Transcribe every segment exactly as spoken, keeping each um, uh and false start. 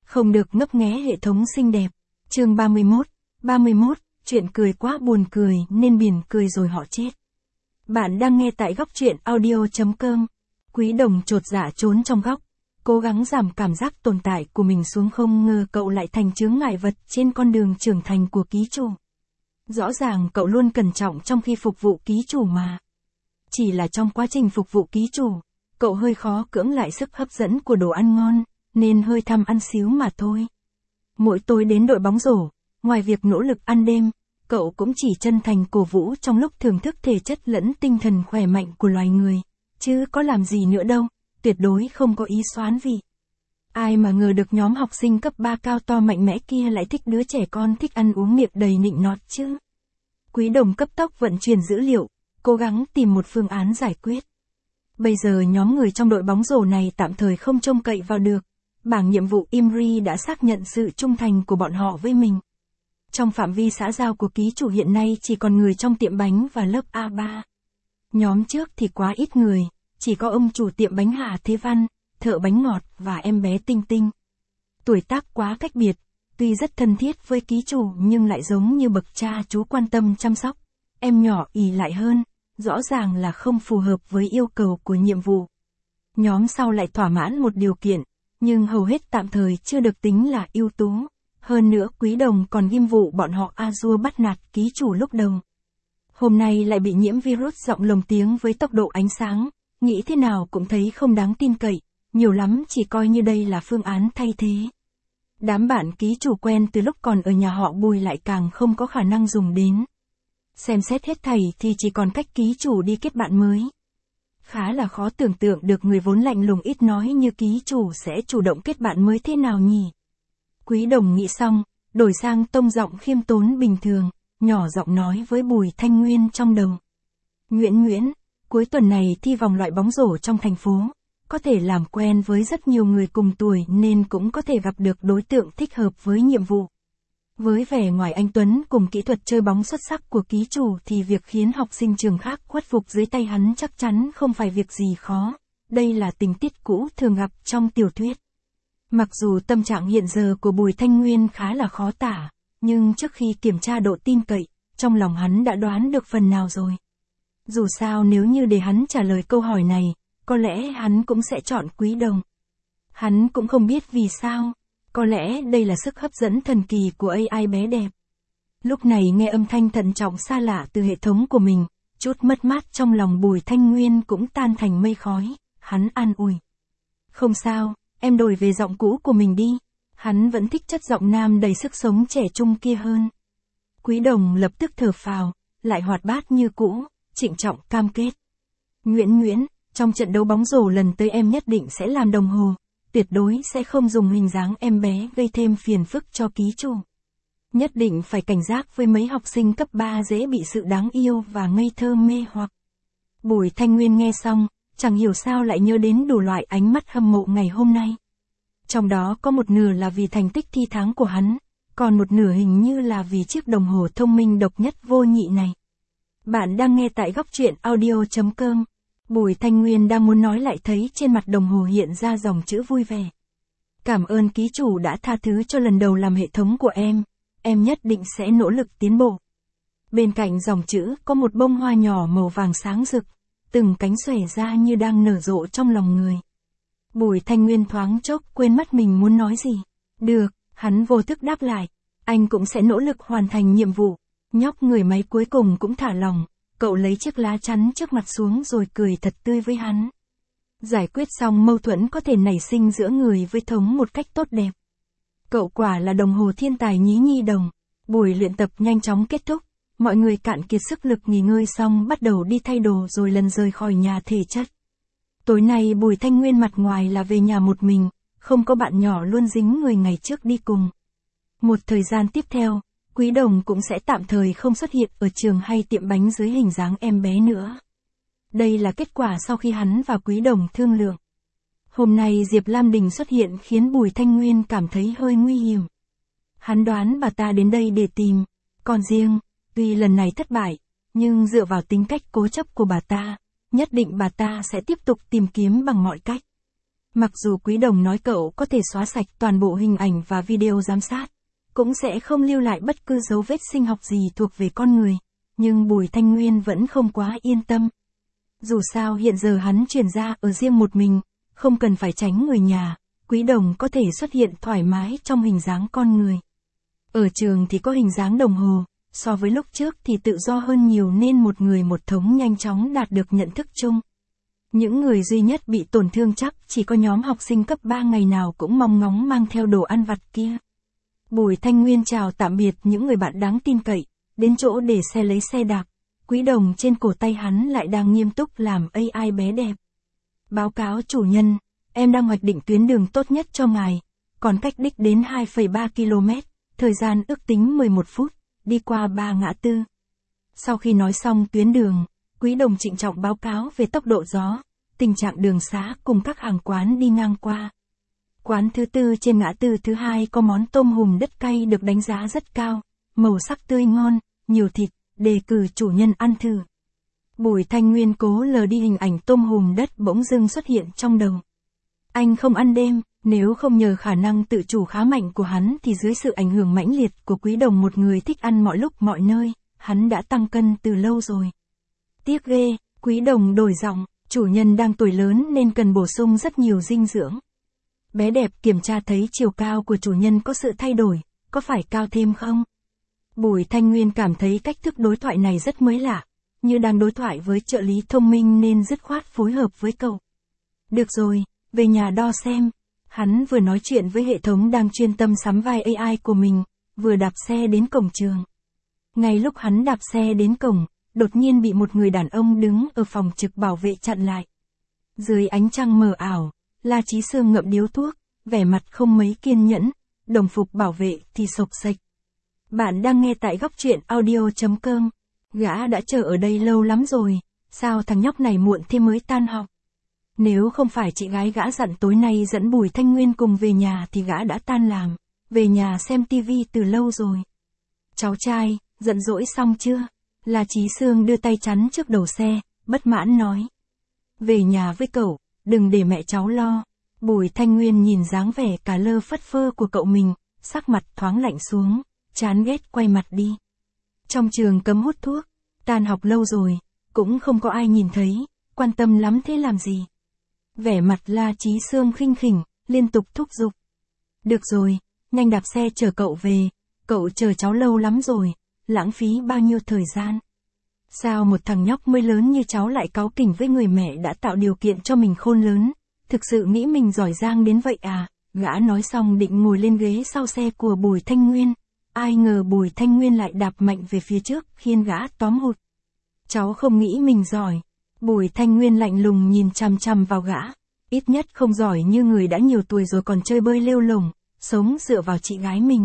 Không được ngấp nghé hệ thống xinh đẹp. Chương ba mươi mốt. ba mươi mốt, chuyện cười quá buồn cười nên biển cười rồi họ chết. Bạn đang nghe tại góc truyện audio chấm com. Quý Đồng chột dạ trốn trong góc, cố gắng giảm cảm giác tồn tại của mình xuống, không ngờ cậu lại thành chướng ngại vật trên con đường trưởng thành của ký chủ. Rõ ràng cậu luôn cẩn trọng trong khi phục vụ ký chủ mà. Chỉ là trong quá trình phục vụ ký chủ, cậu hơi khó cưỡng lại sức hấp dẫn của đồ ăn ngon, nên hơi tham ăn xíu mà thôi. Mỗi tối đến đội bóng rổ, ngoài việc nỗ lực ăn đêm, cậu cũng chỉ chân thành cổ vũ trong lúc thưởng thức thể chất lẫn tinh thần khỏe mạnh của loài người, chứ có làm gì nữa đâu, tuyệt đối không có ý xoán vị. Ai mà ngờ được nhóm học sinh cấp ba cao to mạnh mẽ kia lại thích đứa trẻ con thích ăn uống miệng đầy nịnh nọt chứ. Quý Đồng cấp tốc vận chuyển dữ liệu, cố gắng tìm một phương án giải quyết. Bây giờ nhóm người trong đội bóng rổ này tạm thời không trông cậy vào được. Bảng nhiệm vụ Imri đã xác nhận sự trung thành của bọn họ với mình. Trong phạm vi xã giao của ký chủ hiện nay chỉ còn người trong tiệm bánh và lớp A ba. Nhóm trước thì quá ít người, chỉ có ông chủ tiệm bánh Hà Thế Văn, thợ bánh ngọt và em bé Tinh Tinh. Tuổi tác quá cách biệt, tuy rất thân thiết với ký chủ nhưng lại giống như bậc cha chú quan tâm chăm sóc. Em nhỏ ỷ lại hơn, rõ ràng là không phù hợp với yêu cầu của nhiệm vụ. Nhóm sau lại thỏa mãn một điều kiện, nhưng hầu hết tạm thời chưa được tính là ưu tú. Hơn nữa Quý Đồng còn ghim vụ bọn họ Azure bắt nạt ký chủ lúc đầu. Hôm nay lại bị nhiễm virus giọng lồng tiếng với tốc độ ánh sáng, nghĩ thế nào cũng thấy không đáng tin cậy, nhiều lắm chỉ coi như đây là phương án thay thế. Đám bạn ký chủ quen từ lúc còn ở nhà họ Bùi lại càng không có khả năng dùng đến. Xem xét hết thảy thì chỉ còn cách ký chủ đi kết bạn mới. Khá là khó tưởng tượng được người vốn lạnh lùng ít nói như ký chủ sẽ chủ động kết bạn mới thế nào nhỉ. Quý Đồng nghĩ xong, đổi sang tông giọng khiêm tốn bình thường, nhỏ giọng nói với Bùi Thanh Nguyên trong đầu. Nguyễn Nguyễn, cuối tuần này thi vòng loại bóng rổ trong thành phố, có thể làm quen với rất nhiều người cùng tuổi nên cũng có thể gặp được đối tượng thích hợp với nhiệm vụ. Với vẻ ngoài anh tuấn cùng kỹ thuật chơi bóng xuất sắc của ký chủ thì việc khiến học sinh trường khác khuất phục dưới tay hắn chắc chắn không phải việc gì khó. Đây là tình tiết cũ thường gặp trong tiểu thuyết. Mặc dù tâm trạng hiện giờ của Bùi Thanh Nguyên khá là khó tả, nhưng trước khi kiểm tra độ tin cậy, trong lòng hắn đã đoán được phần nào rồi. Dù sao nếu như để hắn trả lời câu hỏi này, có lẽ hắn cũng sẽ chọn Quý Đồng. Hắn cũng không biết vì sao. Có lẽ đây là sức hấp dẫn thần kỳ của a i bé đẹp. Lúc này nghe âm thanh thận trọng xa lạ từ hệ thống của mình, chút mất mát trong lòng Bùi Thanh Nguyên cũng tan thành mây khói, hắn an ủi. Không sao, em đổi về giọng cũ của mình đi, hắn vẫn thích chất giọng nam đầy sức sống trẻ trung kia hơn. Quý Đồng lập tức thở phào, lại hoạt bát như cũ, trịnh trọng cam kết. Nguyễn Nguyễn, trong trận đấu bóng rổ lần tới em nhất định sẽ làm đồng hồ. Tuyệt đối sẽ không dùng hình dáng em bé gây thêm phiền phức cho ký chủ. Nhất định phải cảnh giác với mấy học sinh cấp ba dễ bị sự đáng yêu và ngây thơ mê hoặc. Bùi Thanh Nguyên nghe xong, chẳng hiểu sao lại nhớ đến đủ loại ánh mắt hâm mộ ngày hôm nay. Trong đó có một nửa là vì thành tích thi tháng của hắn, còn một nửa hình như là vì chiếc đồng hồ thông minh độc nhất vô nhị này. Bạn đang nghe tại góc truyện audio chấm com. Bùi Thanh Nguyên đang muốn nói lại thấy trên mặt đồng hồ hiện ra dòng chữ vui vẻ. Cảm ơn ký chủ đã tha thứ cho lần đầu làm hệ thống của em, em nhất định sẽ nỗ lực tiến bộ. Bên cạnh dòng chữ có một bông hoa nhỏ màu vàng sáng rực, từng cánh xòe ra như đang nở rộ trong lòng người. Bùi Thanh Nguyên thoáng chốc quên mất mình muốn nói gì. Được, hắn vô thức đáp lại, anh cũng sẽ nỗ lực hoàn thành nhiệm vụ. Nhóc người máy cuối cùng cũng thả lòng. Cậu lấy chiếc lá chắn trước mặt xuống rồi cười thật tươi với hắn. Giải quyết xong mâu thuẫn có thể nảy sinh giữa người với thống một cách tốt đẹp. Cậu quả là đồng hồ thiên tài nhí nhi đồng. Buổi luyện tập nhanh chóng kết thúc. Mọi người cạn kiệt sức lực nghỉ ngơi xong bắt đầu đi thay đồ rồi lần rời khỏi nhà thể chất. Tối nay Bùi Thanh Nguyên mặt ngoài là về nhà một mình, không có bạn nhỏ luôn dính người ngày trước đi cùng. Một thời gian tiếp theo, Quý Đồng cũng sẽ tạm thời không xuất hiện ở trường hay tiệm bánh dưới hình dáng em bé nữa. Đây là kết quả sau khi hắn và Quý Đồng thương lượng. Hôm nay Diệp Lam Đình xuất hiện khiến Bùi Thanh Nguyên cảm thấy hơi nguy hiểm. Hắn đoán bà ta đến đây để tìm, còn riêng, tuy lần này thất bại, nhưng dựa vào tính cách cố chấp của bà ta, nhất định bà ta sẽ tiếp tục tìm kiếm bằng mọi cách. Mặc dù Quý Đồng nói cậu có thể xóa sạch toàn bộ hình ảnh và video giám sát, cũng sẽ không lưu lại bất cứ dấu vết sinh học gì thuộc về con người, nhưng Bùi Thanh Nguyên vẫn không quá yên tâm. Dù sao hiện giờ hắn chuyển ra ở riêng một mình, không cần phải tránh người nhà, Quý Đồng có thể xuất hiện thoải mái trong hình dáng con người. Ở trường thì có hình dáng đồng hồ, so với lúc trước thì tự do hơn nhiều nên một người một thống nhanh chóng đạt được nhận thức chung. Những người duy nhất bị tổn thương chắc chỉ có nhóm học sinh cấp ba ngày nào cũng mong ngóng mang theo đồ ăn vặt kia. Bùi Thanh Nguyên chào tạm biệt những người bạn đáng tin cậy, đến chỗ để xe lấy xe đạp, Quý Đồng trên cổ tay hắn lại đang nghiêm túc làm a i bé đẹp. Báo cáo chủ nhân, em đang hoạch định tuyến đường tốt nhất cho ngài, còn cách đích đến hai phẩy ba ki lô mét, thời gian ước tính mười một phút, đi qua ba ngã tư. Sau khi nói xong tuyến đường, Quý Đồng trịnh trọng báo cáo về tốc độ gió, tình trạng đường xá cùng các hàng quán đi ngang qua. Quán thứ tư trên ngã tư thứ hai có món tôm hùm đất cay được đánh giá rất cao, màu sắc tươi ngon, nhiều thịt, đề cử chủ nhân ăn thử. Bùi Thanh Nguyên cố lờ đi hình ảnh tôm hùm đất bỗng dưng xuất hiện trong đầu. Anh không ăn đêm, nếu không nhờ khả năng tự chủ khá mạnh của hắn thì dưới sự ảnh hưởng mãnh liệt của Quý Đồng, một người thích ăn mọi lúc mọi nơi, hắn đã tăng cân từ lâu rồi. Tiếc ghê, Quý Đồng đổi giọng, chủ nhân đang tuổi lớn nên cần bổ sung rất nhiều dinh dưỡng. Bé đẹp kiểm tra thấy chiều cao của chủ nhân có sự thay đổi, có phải cao thêm không? Bùi Thanh Nguyên cảm thấy cách thức đối thoại này rất mới lạ, như đang đối thoại với trợ lý thông minh nên dứt khoát phối hợp với cậu. Được rồi, về nhà đo xem. Hắn vừa nói chuyện với hệ thống đang chuyên tâm sắm vai a i của mình, vừa đạp xe đến cổng trường. Ngay lúc hắn đạp xe đến cổng, đột nhiên bị một người đàn ông đứng ở phòng trực bảo vệ chặn lại. Dưới ánh trăng mờ ảo, La Chí Sương ngậm điếu thuốc, vẻ mặt không mấy kiên nhẫn, đồng phục bảo vệ thì xộc xệch. Bạn đang nghe tại góc truyện audio chấm com. Gã đã chờ ở đây lâu lắm rồi, sao thằng nhóc này muộn thế mới tan học? Nếu không phải chị gái gã dặn tối nay dẫn Bùi Thanh Nguyên cùng về nhà thì gã đã tan làm, về nhà xem tivi từ lâu rồi. Cháu trai, giận dỗi xong chưa? La Chí Sương đưa tay chắn trước đầu xe, bất mãn nói. Về nhà với cậu, đừng để mẹ cháu lo. Bùi Thanh Nguyên nhìn dáng vẻ cả lơ phất phơ của cậu mình, sắc mặt thoáng lạnh xuống, chán ghét quay mặt đi. Trong trường cấm hút thuốc, tan học lâu rồi, cũng không có ai nhìn thấy, quan tâm lắm thế làm gì? Vẻ mặt La Chí Sương khinh khỉnh, liên tục thúc giục. Được rồi, nhanh đạp xe chở cậu về, cậu chờ cháu lâu lắm rồi, lãng phí bao nhiêu thời gian. Sao một thằng nhóc mới lớn như cháu lại cáu kỉnh với người mẹ đã tạo điều kiện cho mình khôn lớn, thực sự nghĩ mình giỏi giang đến vậy à? Gã nói xong định ngồi lên ghế sau xe của Bùi Thanh Nguyên, ai ngờ Bùi Thanh Nguyên lại đạp mạnh về phía trước khiến gã tóm hụt. Cháu không nghĩ mình giỏi. Bùi Thanh Nguyên lạnh lùng nhìn chằm chằm vào gã, ít nhất không giỏi như người đã nhiều tuổi rồi còn chơi bơi lêu lổng, sống dựa vào chị gái mình.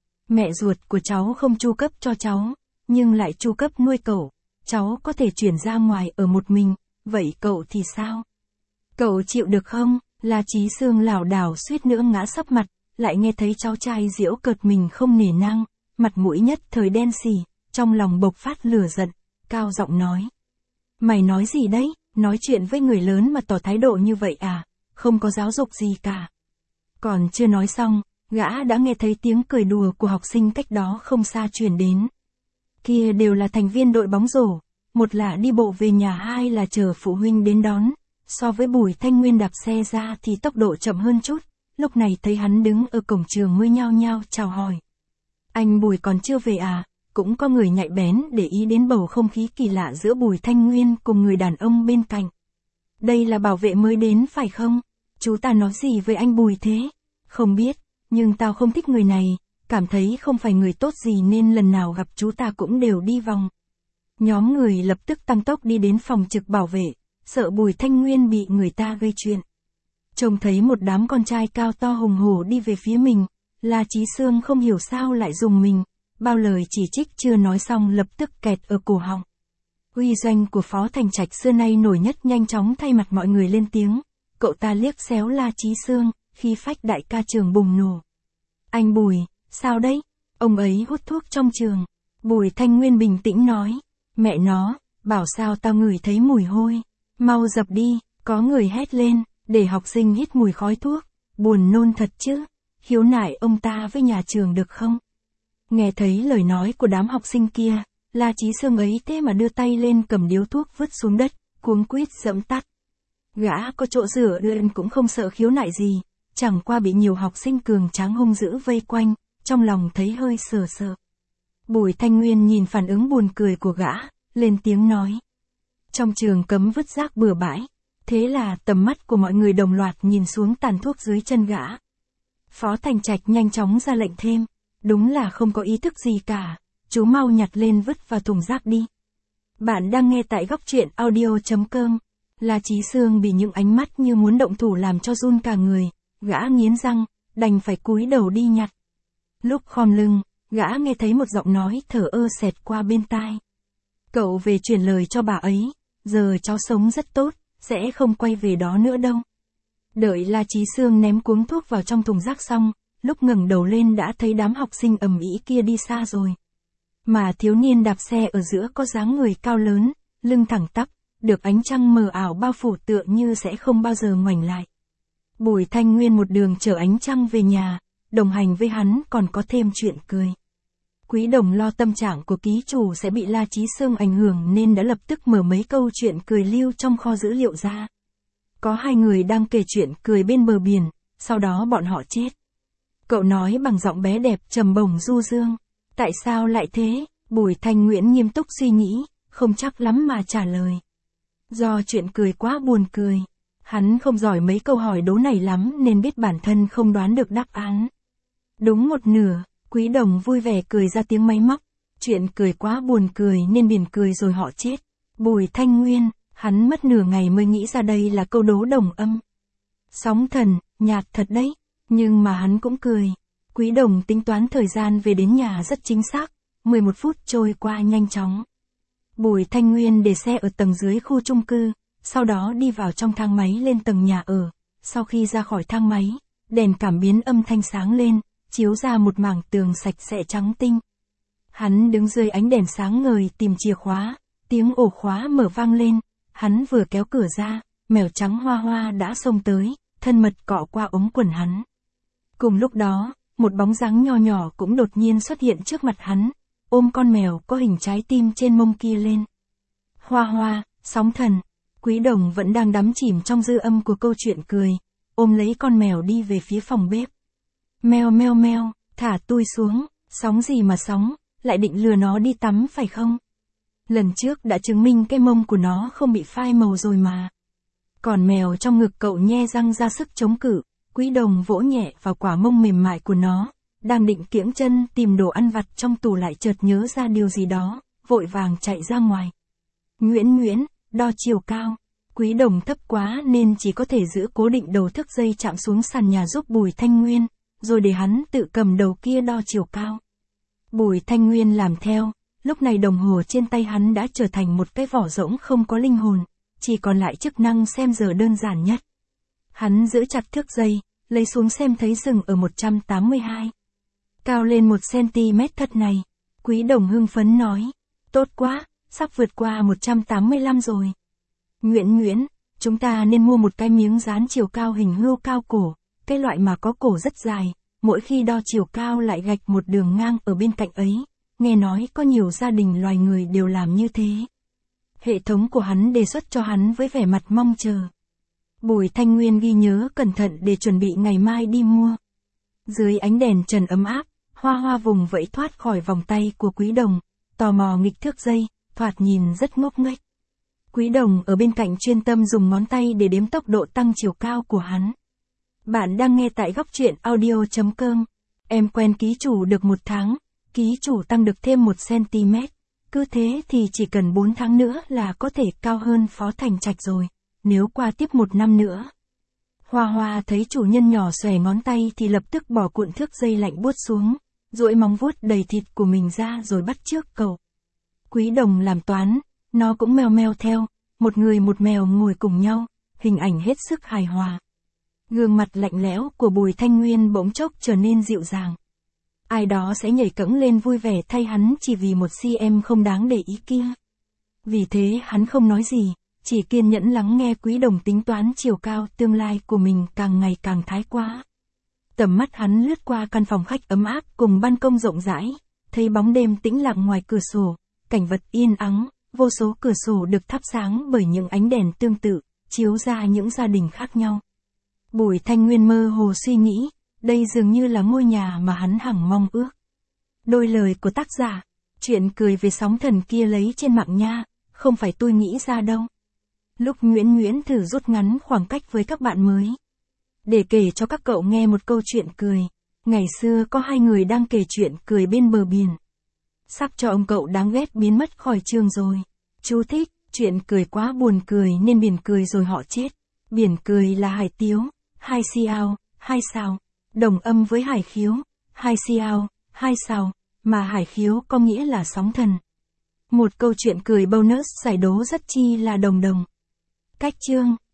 Mẹ ruột của cháu không chu cấp cho cháu, nhưng lại chu cấp nuôi cậu, cháu có thể chuyển ra ngoài ở một mình, vậy cậu thì sao? Cậu chịu được không? La Chí Sương lảo đảo suýt nữa ngã sấp mặt, lại nghe thấy cháu trai giễu cợt mình không nể nang, mặt mũi nhất thời đen xì, trong lòng bộc phát lửa giận, cao giọng nói. Mày nói gì đấy, nói chuyện với người lớn mà tỏ thái độ như vậy à, không có giáo dục gì cả. Còn chưa nói xong, gã đã nghe thấy tiếng cười đùa của học sinh cách đó không xa truyền đến. Kia đều là thành viên đội bóng rổ, một là đi bộ về nhà, hai là chờ phụ huynh đến đón. So với Bùi Thanh Nguyên đạp xe ra thì tốc độ chậm hơn chút, lúc này thấy hắn đứng ở cổng trường mới nhao nhao chào hỏi. Anh Bùi còn chưa về à? Cũng có người nhạy bén để ý đến bầu không khí kỳ lạ giữa Bùi Thanh Nguyên cùng người đàn ông bên cạnh. Đây là bảo vệ mới đến phải không? Chú ta nói gì với anh Bùi thế? Không biết, nhưng tao không thích người này, cảm thấy không phải người tốt gì nên lần nào gặp chú ta cũng đều đi vòng. Nhóm người lập tức tăng tốc đi đến phòng trực bảo vệ, sợ Bùi Thanh Nguyên bị người ta gây chuyện. Trông thấy một đám con trai cao to hùng hổ đi về phía mình, La Chí Sương không hiểu sao lại dùng mình, bao lời chỉ trích chưa nói xong lập tức kẹt ở cổ họng. Uy danh của Phó Thành Trạch xưa nay nổi nhất nhanh chóng thay mặt mọi người lên tiếng, cậu ta liếc xéo La Chí Sương, khi phách đại ca trường bùng nổ. Anh Bùi, sao đấy? Ông ấy hút thuốc trong trường. Bùi Thanh Nguyên bình tĩnh nói, mẹ nó, bảo sao tao ngửi thấy mùi hôi. Mau dập đi, có người hét lên, để học sinh hít mùi khói thuốc, buồn nôn thật chứ, khiếu nại ông ta với nhà trường được không? Nghe thấy lời nói của đám học sinh kia, La Chí Sương ấy thế mà đưa tay lên cầm điếu thuốc vứt xuống đất, cuống quýt giẫm tắt. Gã có chỗ dựa lên cũng không sợ khiếu nại gì, chẳng qua bị nhiều học sinh cường tráng hung dữ vây quanh, trong lòng thấy hơi sợ sợ. Bùi Thanh Nguyên nhìn phản ứng buồn cười của gã, lên tiếng nói. Trong trường cấm vứt rác bừa bãi, thế là tầm mắt của mọi người đồng loạt nhìn xuống tàn thuốc dưới chân gã. Phó Thành Trạch nhanh chóng ra lệnh thêm, đúng là không có ý thức gì cả, chú mau nhặt lên vứt vào thùng rác đi. Bạn đang nghe tại góc truyện audio chấm com. La Chí Sương bị những ánh mắt như muốn động thủ làm cho run cả người, gã nghiến răng, đành phải cúi đầu đi nhặt. Lúc khom lưng, gã nghe thấy một giọng nói thở ơ xẹt qua bên tai. Cậu về truyền lời cho bà ấy, giờ cháu sống rất tốt, sẽ không quay về đó nữa đâu. Đợi La Chí Sương ném cuống thuốc vào trong thùng rác xong, lúc ngẩng đầu lên đã thấy đám học sinh ầm ĩ kia đi xa rồi. Mà thiếu niên đạp xe ở giữa có dáng người cao lớn, lưng thẳng tắp, được ánh trăng mờ ảo bao phủ tựa như sẽ không bao giờ ngoảnh lại. Bùi Thanh Nguyên một đường chở ánh trăng về nhà, đồng hành với hắn còn có thêm chuyện cười. Quý Đồng lo tâm trạng của ký chủ sẽ bị La Chí Sương ảnh hưởng nên đã lập tức mở mấy câu chuyện cười lưu trong kho dữ liệu ra. Có hai người đang kể chuyện cười bên bờ biển, sau đó bọn họ chết. Cậu nói bằng giọng bé đẹp trầm bổng du dương. Tại sao lại thế? Bùi Thanh Nguyễn nghiêm túc suy nghĩ, không chắc lắm mà trả lời. Do chuyện cười quá buồn cười. Hắn không giỏi mấy câu hỏi đố này lắm nên biết bản thân không đoán được đáp án. Đúng một nửa, Quý Đồng vui vẻ cười ra tiếng máy móc. Chuyện cười quá buồn cười nên biển cười rồi họ chết. Bùi Thanh Nguyên, hắn mất nửa ngày mới nghĩ ra đây là câu đố đồng âm. Sóng thần, nhạt thật đấy, nhưng mà hắn cũng cười. Quý Đồng tính toán thời gian về đến nhà rất chính xác, mười một phút trôi qua nhanh chóng. Bùi Thanh Nguyên để xe ở tầng dưới khu chung cư, sau đó đi vào trong thang máy lên tầng nhà ở. Sau khi ra khỏi thang máy, đèn cảm biến âm thanh sáng lên, chiếu ra một mảng tường sạch sẽ trắng tinh. Hắn đứng dưới ánh đèn sáng ngời tìm chìa khóa, tiếng ổ khóa mở vang lên, hắn vừa kéo cửa ra, mèo trắng Hoa Hoa đã xông tới, thân mật cọ qua ống quần hắn. Cùng lúc đó, một bóng dáng nho nhỏ cũng đột nhiên xuất hiện trước mặt hắn, ôm con mèo có hình trái tim trên mông kia lên. Hoa Hoa, sóng thần, Quý Đồng vẫn đang đắm chìm trong dư âm của câu chuyện cười, ôm lấy con mèo đi về phía phòng bếp. Meo meo meo, thả tui xuống, sóng gì mà sóng, lại định lừa nó đi tắm phải không? Lần trước đã chứng minh cái mông của nó không bị phai màu rồi mà. Còn mèo trong ngực cậu nhe răng ra sức chống cự, Quý Đồng vỗ nhẹ vào quả mông mềm mại của nó, đang định kiễng chân tìm đồ ăn vặt trong tủ lại chợt nhớ ra điều gì đó, vội vàng chạy ra ngoài. Nguyễn Nguyễn, đo chiều cao. Quý Đồng thấp quá nên chỉ có thể giữ cố định đầu thước dây chạm xuống sàn nhà giúp Bùi Thanh Nguyên, rồi để hắn tự cầm đầu kia đo chiều cao. Bùi Thanh Nguyên làm theo, lúc này đồng hồ trên tay hắn đã trở thành một cái vỏ rỗng không có linh hồn, chỉ còn lại chức năng xem giờ đơn giản nhất. Hắn giữ chặt thước dây, lấy xuống xem thấy dừng ở một trăm tám mươi hai. Cao lên một xăng-ti-mét thật này. Quý Đồng hưng phấn nói. Tốt quá, sắp vượt qua một trăm tám mươi lăm rồi. Nguyễn Nguyễn, chúng ta nên mua một cái miếng dán chiều cao hình hươu cao cổ, cái loại mà có cổ rất dài, mỗi khi đo chiều cao lại gạch một đường ngang ở bên cạnh ấy. Nghe nói có nhiều gia đình loài người đều làm như thế. Hệ thống của hắn đề xuất cho hắn với vẻ mặt mong chờ. Bùi Thanh Nguyên ghi nhớ cẩn thận để chuẩn bị ngày mai đi mua. Dưới ánh đèn trần ấm áp, Hoa Hoa vùng vẫy thoát khỏi vòng tay của Quý Đồng, tò mò nghịch thước dây, thoạt nhìn rất ngốc nghếch. Quý Đồng ở bên cạnh chuyên tâm dùng ngón tay để đếm tốc độ tăng chiều cao của hắn. Bạn đang nghe tại góc truyện audio chấm com. Em quen ký chủ được một tháng, ký chủ tăng được thêm một xăng-ti-mét. Cứ thế thì chỉ cần bốn tháng nữa là có thể cao hơn Phó Thành Trạch rồi, nếu qua tiếp một năm nữa. Hoa Hoa thấy chủ nhân nhỏ xòe ngón tay thì lập tức bỏ cuộn thước dây lạnh buốt xuống, duỗi móng vuốt đầy thịt của mình ra rồi bắt chước cậu. Quý Đồng làm toán, nó cũng meo meo theo, một người một mèo ngồi cùng nhau, hình ảnh hết sức hài hòa. Gương mặt lạnh lẽo của Bùi Thanh Nguyên bỗng chốc trở nên dịu dàng. Ai đó sẽ nhảy cẫng lên vui vẻ thay hắn chỉ vì một xăng-ti-mét không đáng để ý kia. Vì thế hắn không nói gì, chỉ kiên nhẫn lắng nghe Quý Đồng tính toán chiều cao tương lai của mình càng ngày càng thái quá. Tầm mắt hắn lướt qua căn phòng khách ấm áp cùng ban công rộng rãi, thấy bóng đêm tĩnh lặng ngoài cửa sổ, cảnh vật yên ắng, vô số cửa sổ được thắp sáng bởi những ánh đèn tương tự, chiếu ra những gia đình khác nhau. Bùi Thanh Nguyên mơ hồ suy nghĩ, đây dường như là ngôi nhà mà hắn hằng mong ước. Đôi lời của tác giả, chuyện cười về sóng thần kia lấy trên mạng nha, không phải tôi nghĩ ra đâu. Lúc Nguyễn Nguyễn thử rút ngắn khoảng cách với các bạn mới. Để kể cho các cậu nghe một câu chuyện cười. Ngày xưa có hai người đang kể chuyện cười bên bờ biển. Sắp cho ông cậu đáng ghét biến mất khỏi trường rồi. Chú thích, chuyện cười quá buồn cười nên biển cười rồi họ chết. Biển cười là hải tiếu, hai xiao, hai sao. Đồng âm với hải khiếu, hai xiao, hai sao, mà hải khiếu có nghĩa là sóng thần. Một câu chuyện cười bonus giải đố rất chi là đồng đồng. Cách chương